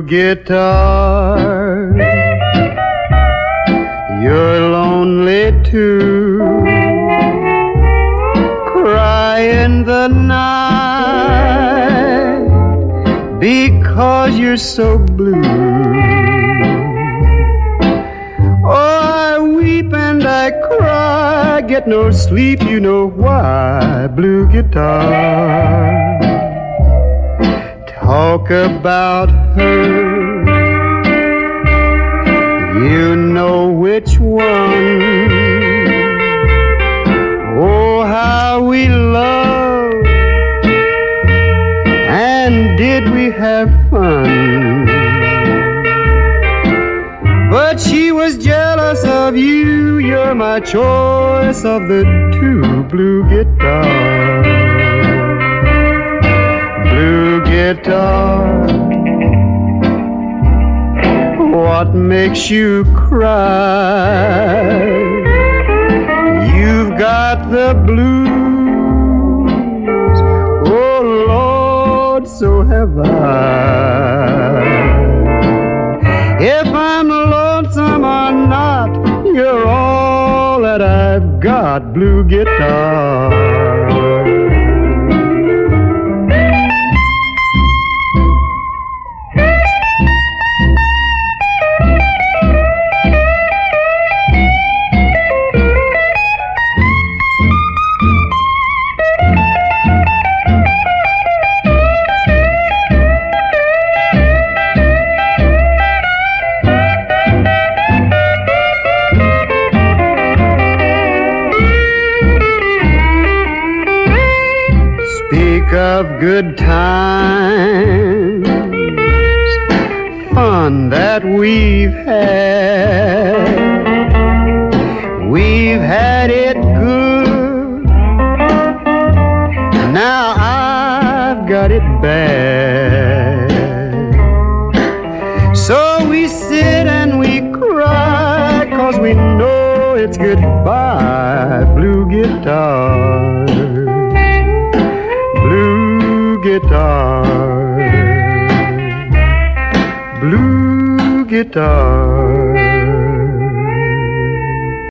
guitar, you're lonely too. Cry in the night because you're so blue. Oh, I weep and I cry, get no sleep, you know why. Blue guitar, talk about her, you know which one. Oh, how we loved, and did we have fun. But she was jealous of you, you're my choice of the two. Blue guitar, blue guitar, what makes you cry? You've got the blues, oh Lord, so have I. If I'm lonesome or not, you're all that I've got. Blue guitar. Of good times, fun that we've had it good. Now I've got it bad. So we sit and we cry, 'cause we know it's goodbye. Blue guitar, guitar, blue guitar.